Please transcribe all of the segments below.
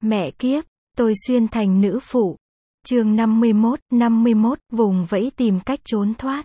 Mẹ kiếp, tôi xuyên thành nữ phụ. Chương 51, vùng vẫy tìm cách trốn thoát.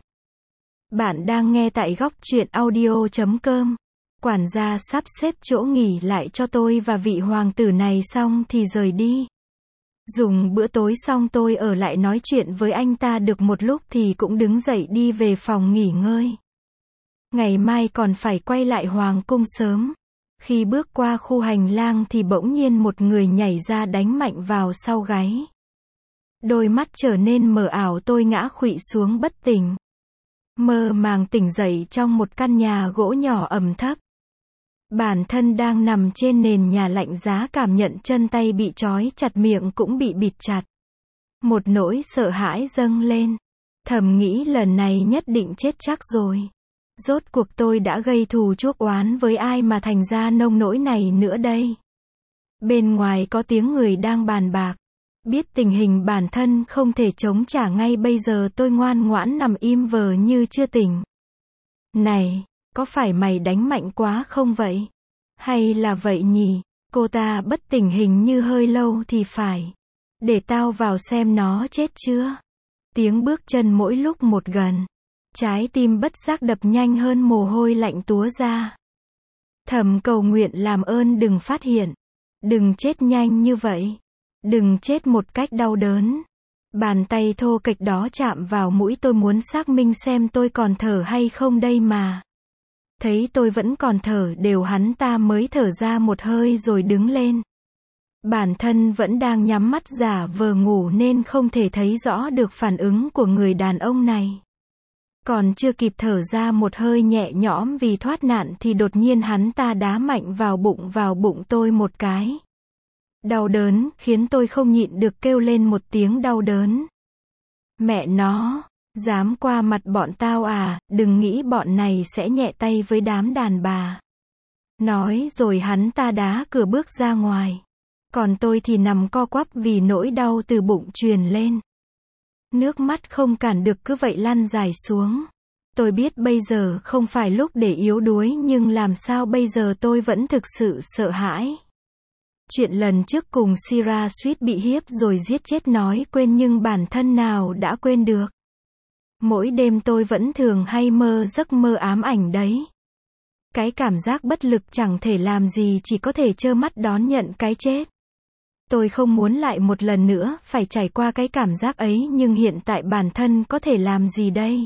Bạn đang nghe tại góc truyện audio.com. Quản gia sắp xếp chỗ nghỉ lại cho tôi và vị hoàng tử này xong thì rời đi. Dùng bữa tối xong tôi ở lại nói chuyện với anh ta được một lúc thì cũng đứng dậy đi về phòng nghỉ ngơi. Ngày mai còn phải quay lại hoàng cung sớm. Khi bước qua khu hành lang thì bỗng nhiên một người nhảy ra đánh mạnh vào sau gáy. Đôi mắt trở nên mờ ảo, tôi ngã khuỵu xuống bất tỉnh. Mơ màng tỉnh dậy trong một căn nhà gỗ nhỏ ẩm thấp. Bản thân đang nằm trên nền nhà lạnh giá, cảm nhận chân tay bị trói chặt, miệng cũng bị bịt chặt. Một nỗi sợ hãi dâng lên. Thầm nghĩ lần này nhất định chết chắc rồi. Rốt cuộc tôi đã gây thù chuốc oán với ai mà thành ra nông nỗi này nữa đây? Bên ngoài có tiếng người đang bàn bạc. Biết tình hình bản thân không thể chống trả ngay bây giờ, tôi ngoan ngoãn nằm im vờ như chưa tỉnh. Này, có phải mày đánh mạnh quá không vậy? Hay là vậy nhỉ? Cô ta bất tỉnh hình như hơi lâu thì phải. Để tao vào xem nó chết chưa? Tiếng bước chân mỗi lúc một gần. Trái tim bất giác đập nhanh hơn, mồ hôi lạnh túa ra. Thầm cầu nguyện làm ơn đừng phát hiện. Đừng chết nhanh như vậy. Đừng chết một cách đau đớn. Bàn tay thô kệch đó chạm vào mũi tôi, muốn xác minh xem tôi còn thở hay không đây mà. Thấy tôi vẫn còn thở đều, hắn ta mới thở ra một hơi rồi đứng lên. Bản thân vẫn đang nhắm mắt giả vờ ngủ nên không thể thấy rõ được phản ứng của người đàn ông này. Còn chưa kịp thở ra một hơi nhẹ nhõm vì thoát nạn thì đột nhiên hắn ta đá mạnh vào bụng tôi một cái. Đau đớn khiến tôi không nhịn được kêu lên một tiếng đau đớn. Mẹ nó, dám qua mặt bọn tao à, đừng nghĩ bọn này sẽ nhẹ tay với đám đàn bà. Nói rồi hắn ta đá cửa bước ra ngoài. Còn tôi thì nằm co quắp vì nỗi đau từ bụng truyền lên. Nước mắt không cản được cứ vậy lăn dài xuống. Tôi biết bây giờ không phải lúc để yếu đuối, nhưng làm sao bây giờ, tôi vẫn thực sự sợ hãi. Chuyện lần trước cùng Sira suýt bị hiếp rồi giết chết nói quên, nhưng bản thân nào đã quên được. Mỗi đêm tôi vẫn thường hay mơ giấc mơ ám ảnh đấy. Cái cảm giác bất lực chẳng thể làm gì, chỉ có thể trơ mắt đón nhận cái chết. Tôi không muốn lại một lần nữa phải trải qua cái cảm giác ấy, nhưng hiện tại bản thân có thể làm gì đây?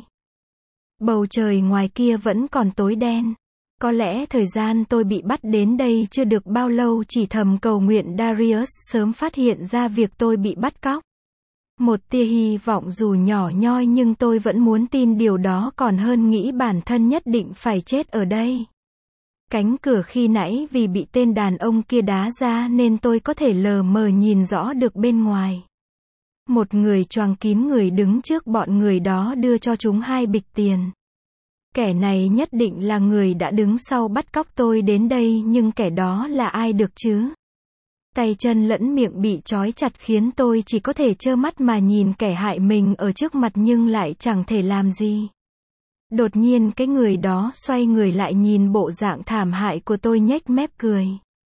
Bầu trời ngoài kia vẫn còn tối đen. Có lẽ thời gian tôi bị bắt đến đây chưa được bao lâu, chỉ thầm cầu nguyện Darius sớm phát hiện ra việc tôi bị bắt cóc. Một tia hy vọng dù nhỏ nhoi, nhưng tôi vẫn muốn tin điều đó còn hơn nghĩ bản thân nhất định phải chết ở đây. Cánh cửa khi nãy vì bị tên đàn ông kia đá ra nên tôi có thể lờ mờ nhìn rõ được bên ngoài. Một người choàng kín người đứng trước bọn người đó đưa cho chúng 2 bịch tiền. Kẻ này nhất định là người đã đứng sau bắt cóc tôi đến đây, nhưng kẻ đó là ai được chứ? Tay chân lẫn miệng bị trói chặt khiến tôi chỉ có thể trơ mắt mà nhìn kẻ hại mình ở trước mặt nhưng lại chẳng thể làm gì. Đột nhiên cái người đó xoay người lại nhìn bộ dạng thảm hại của tôi, nhếch mép cười.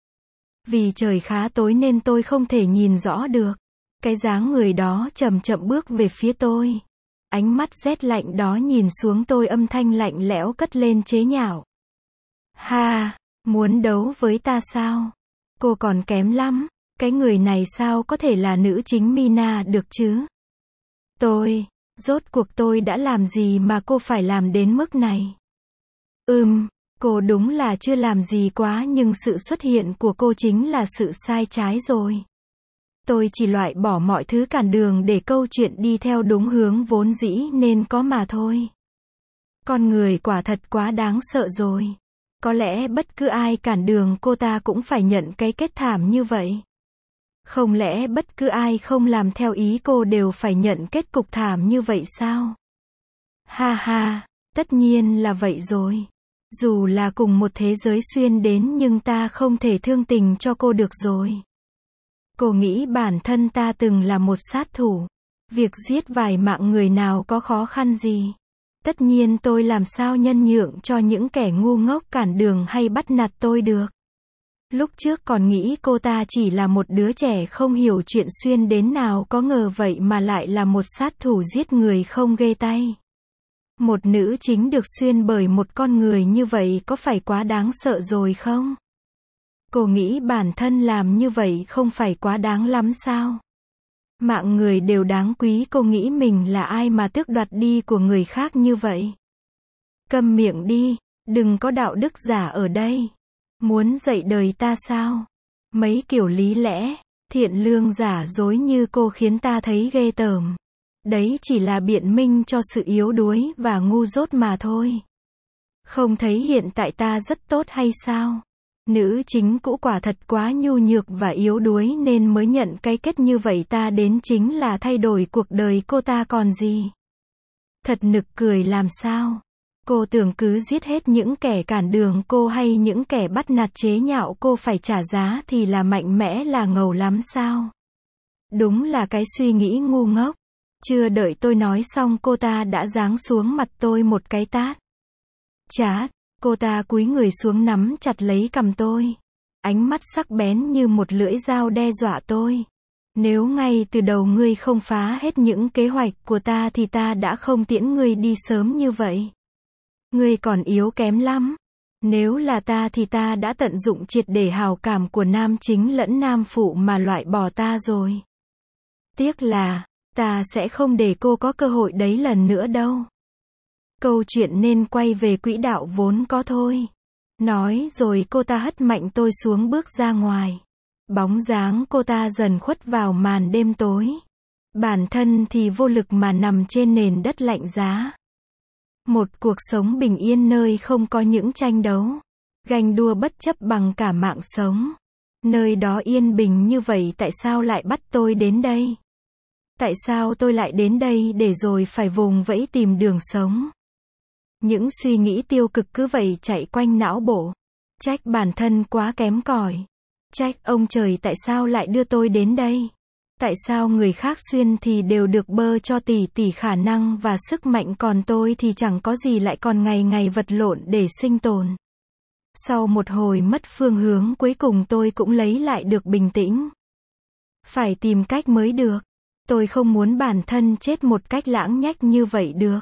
Vì trời khá tối nên tôi không thể nhìn rõ được. Cái dáng người đó chậm chậm bước về phía tôi. Ánh mắt rét lạnh đó nhìn xuống tôi, âm thanh lạnh lẽo cất lên chế nhạo. Ha, muốn đấu với ta sao? Cô còn kém lắm. Cái người này sao có thể là nữ chính Mina được chứ? Rốt cuộc tôi đã làm gì mà cô phải làm đến mức này? Cô đúng là chưa làm gì quá, nhưng sự xuất hiện của cô chính là sự sai trái rồi. Tôi chỉ loại bỏ mọi thứ cản đường để câu chuyện đi theo đúng hướng vốn dĩ nên có mà thôi. Con người quả thật quá đáng sợ rồi. Có lẽ bất cứ ai cản đường cô ta cũng phải nhận cái kết thảm như vậy. Không lẽ bất cứ ai không làm theo ý cô đều phải nhận kết cục thảm như vậy sao? Ha ha, tất nhiên là vậy rồi. Dù là cùng một thế giới xuyên đến nhưng ta không thể thương tình cho cô được rồi. Cô nghĩ bản thân ta từng là một sát thủ. Việc giết vài mạng người nào có khó khăn gì? Tất nhiên tôi làm sao nhân nhượng cho những kẻ ngu ngốc cản đường hay bắt nạt tôi được. Lúc trước còn nghĩ cô ta chỉ là một đứa trẻ không hiểu chuyện xuyên đến nào có ngờ vậy mà lại là một sát thủ giết người không ghê tay. Một nữ chính được xuyên bởi một con người như vậy có phải quá đáng sợ rồi không? Cô nghĩ bản thân làm như vậy không phải quá đáng lắm sao? Mạng người đều đáng quý, cô nghĩ mình là ai mà tước đoạt đi của người khác như vậy? Câm miệng đi, đừng có đạo đức giả ở đây. Muốn dạy đời ta sao? Mấy kiểu lý lẽ, thiện lương giả dối như cô khiến ta thấy ghê tởm. Đấy chỉ là biện minh cho sự yếu đuối và ngu dốt mà thôi. Không thấy hiện tại ta rất tốt hay sao? Nữ chính cũ quả thật quá nhu nhược và yếu đuối nên mới nhận cái kết như vậy, ta đến chính là thay đổi cuộc đời cô ta còn gì. Thật nực cười làm sao? Cô tưởng cứ giết hết những kẻ cản đường cô hay những kẻ bắt nạt chế nhạo cô phải trả giá thì là mạnh mẽ là ngầu lắm sao? Đúng là cái suy nghĩ ngu ngốc. Chưa đợi tôi nói xong cô ta đã giáng xuống mặt tôi một cái tát. Chát, cô ta cúi người xuống nắm chặt lấy cằm tôi. Ánh mắt sắc bén như một lưỡi dao đe dọa tôi. Nếu ngay từ đầu ngươi không phá hết những kế hoạch của ta thì ta đã không tiễn ngươi đi sớm như vậy. Ngươi còn yếu kém lắm. Nếu là ta thì ta đã tận dụng triệt để hào cảm của nam chính lẫn nam phụ mà loại bỏ ta rồi. Tiếc là, ta sẽ không để cô có cơ hội đấy lần nữa đâu. Câu chuyện nên quay về quỹ đạo vốn có thôi. Nói rồi cô ta hất mạnh tôi xuống bước ra ngoài. Bóng dáng cô ta dần khuất vào màn đêm tối. Bản thân thì vô lực mà nằm trên nền đất lạnh giá. Một cuộc sống bình yên nơi không có những tranh đấu, ganh đua bất chấp bằng cả mạng sống. Nơi đó yên bình như vậy tại sao lại bắt tôi đến đây? Tại sao tôi lại đến đây để rồi phải vùng vẫy tìm đường sống? Những suy nghĩ tiêu cực cứ vậy chạy quanh não bộ. Trách bản thân quá kém cỏi. Trách ông trời tại sao lại đưa tôi đến đây? Tại sao người khác xuyên thì đều được bơ cho tỷ tỷ khả năng và sức mạnh còn tôi thì chẳng có gì lại còn ngày ngày vật lộn để sinh tồn. Sau một hồi mất phương hướng cuối cùng tôi cũng lấy lại được bình tĩnh. Phải tìm cách mới được. Tôi không muốn bản thân chết một cách lãng nhách như vậy được.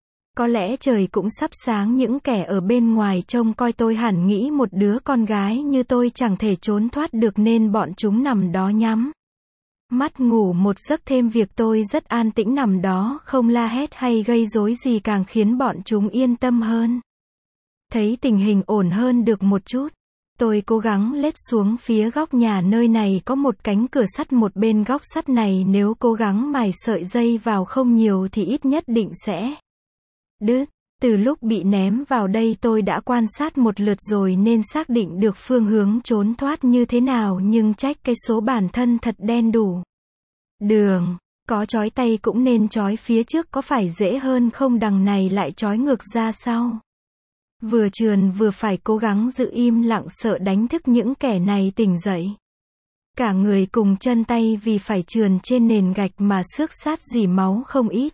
Có lẽ trời cũng sắp sáng, những kẻ ở bên ngoài trông coi tôi hẳn nghĩ một đứa con gái như tôi chẳng thể trốn thoát được nên bọn chúng nằm đó nhắm mắt ngủ một giấc thêm. Việc tôi rất an tĩnh nằm đó không la hét hay gây rối gì càng khiến bọn chúng yên tâm hơn. Thấy tình hình ổn hơn được một chút, tôi cố gắng lết xuống phía góc nhà. Nơi này có một cánh cửa sắt, một bên góc sắt này nếu cố gắng mài sợi dây vào không nhiều thì ít nhất định sẽ đứt. Từ lúc bị ném vào đây tôi đã quan sát một lượt rồi nên xác định được phương hướng trốn thoát như thế nào, nhưng trách cái số bản thân thật đen đủ. Đường, có chói tay cũng nên chói phía trước có phải dễ hơn không, đằng này lại chói ngược ra sau. Vừa trườn vừa phải cố gắng giữ im lặng sợ đánh thức những kẻ này tỉnh dậy. Cả người cùng chân tay vì phải trườn trên nền gạch mà xước sát rỉ máu không ít.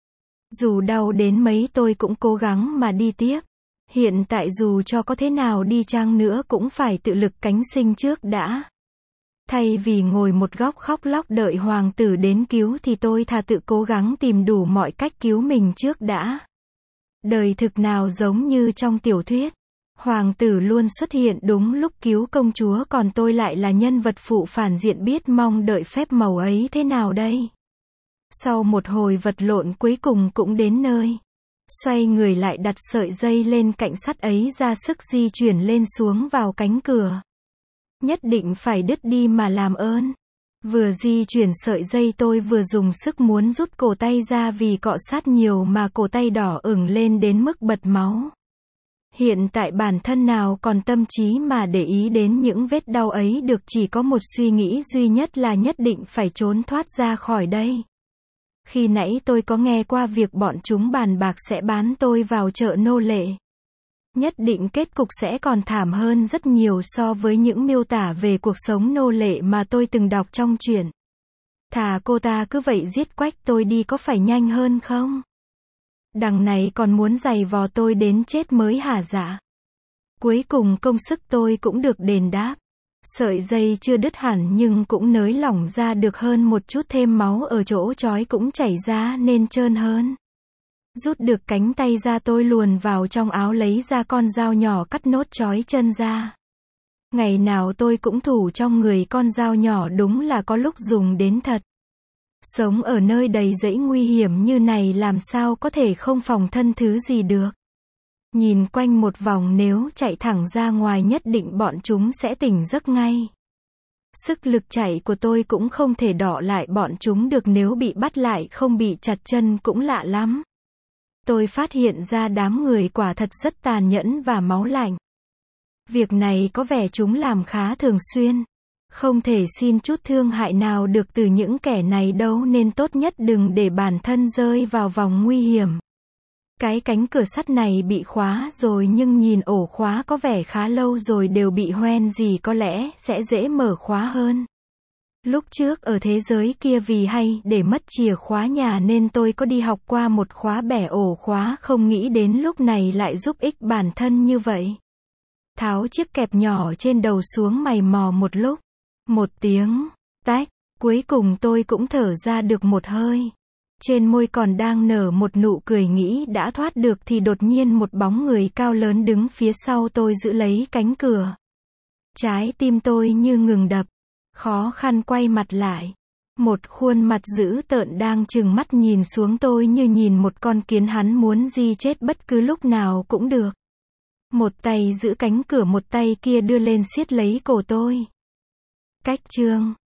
Dù đau đến mấy tôi cũng cố gắng mà đi tiếp. Hiện tại dù cho có thế nào đi chăng nữa cũng phải tự lực cánh sinh trước đã. Thay vì ngồi một góc khóc lóc đợi hoàng tử đến cứu thì tôi thà tự cố gắng tìm đủ mọi cách cứu mình trước đã. Đời thực nào giống như trong tiểu thuyết. Hoàng tử luôn xuất hiện đúng lúc cứu công chúa, còn tôi lại là nhân vật phụ phản diện biết mong đợi phép màu ấy thế nào đây. Sau một hồi vật lộn cuối cùng cũng đến nơi. Xoay người lại đặt sợi dây lên cạnh sắt ấy, ra sức di chuyển lên xuống vào cánh cửa. Nhất định phải đứt đi mà làm ơn. Vừa di chuyển sợi dây tôi vừa dùng sức muốn rút cổ tay ra vì cọ sát nhiều mà cổ tay đỏ ửng lên đến mức bật máu. Hiện tại bản thân nào còn tâm trí mà để ý đến những vết đau ấy được, chỉ có một suy nghĩ duy nhất là nhất định phải trốn thoát ra khỏi đây. Khi nãy tôi có nghe qua việc bọn chúng bàn bạc sẽ bán tôi vào chợ nô lệ. Nhất định kết cục sẽ còn thảm hơn rất nhiều so với những miêu tả về cuộc sống nô lệ mà tôi từng đọc trong truyện. Thà cô ta cứ vậy giết quách tôi đi có phải nhanh hơn không? Đằng này còn muốn giày vò tôi đến chết mới hả dạ. Cuối cùng công sức tôi cũng được đền đáp. Sợi dây chưa đứt hẳn nhưng cũng nới lỏng ra được hơn một chút, thêm máu ở chỗ trói cũng chảy ra nên trơn hơn. Rút được cánh tay ra, tôi luồn vào trong áo lấy ra con dao nhỏ cắt nốt trói chân ra. Ngày nào tôi cũng thủ trong người con dao nhỏ, đúng là có lúc dùng đến thật. Sống ở nơi đầy rẫy nguy hiểm như này làm sao có thể không phòng thân thứ gì được. Nhìn quanh một vòng, nếu chạy thẳng ra ngoài nhất định bọn chúng sẽ tỉnh giấc ngay. Sức lực chạy của tôi cũng không thể đọ lại bọn chúng được, nếu bị bắt lại không bị chặt chân cũng lạ lắm. Tôi phát hiện ra đám người quả thật rất tàn nhẫn và máu lạnh. Việc này có vẻ chúng làm khá thường xuyên. Không thể xin chút thương hại nào được từ những kẻ này đâu, nên tốt nhất đừng để bản thân rơi vào vòng nguy hiểm. Cái cánh cửa sắt này bị khóa rồi, nhưng nhìn ổ khóa có vẻ khá lâu rồi, đều bị hoen gì, có lẽ sẽ dễ mở khóa hơn. Lúc trước ở thế giới kia vì hay để mất chìa khóa nhà nên tôi có đi học qua một khóa bẻ ổ khóa, không nghĩ đến lúc này lại giúp ích bản thân như vậy. Tháo chiếc kẹp nhỏ trên đầu xuống mày mò một lúc. Một tiếng tách, cuối cùng tôi cũng thở ra được một hơi. Trên môi còn đang nở một nụ cười nghĩ đã thoát được thì đột nhiên một bóng người cao lớn đứng phía sau tôi giữ lấy cánh cửa. Trái tim tôi như ngừng đập. Khó khăn quay mặt lại. Một khuôn mặt dữ tợn đang trừng mắt nhìn xuống tôi như nhìn một con kiến, hắn muốn gi chết bất cứ lúc nào cũng được. Một tay giữ cánh cửa, một tay kia đưa lên siết lấy cổ tôi. Cách chương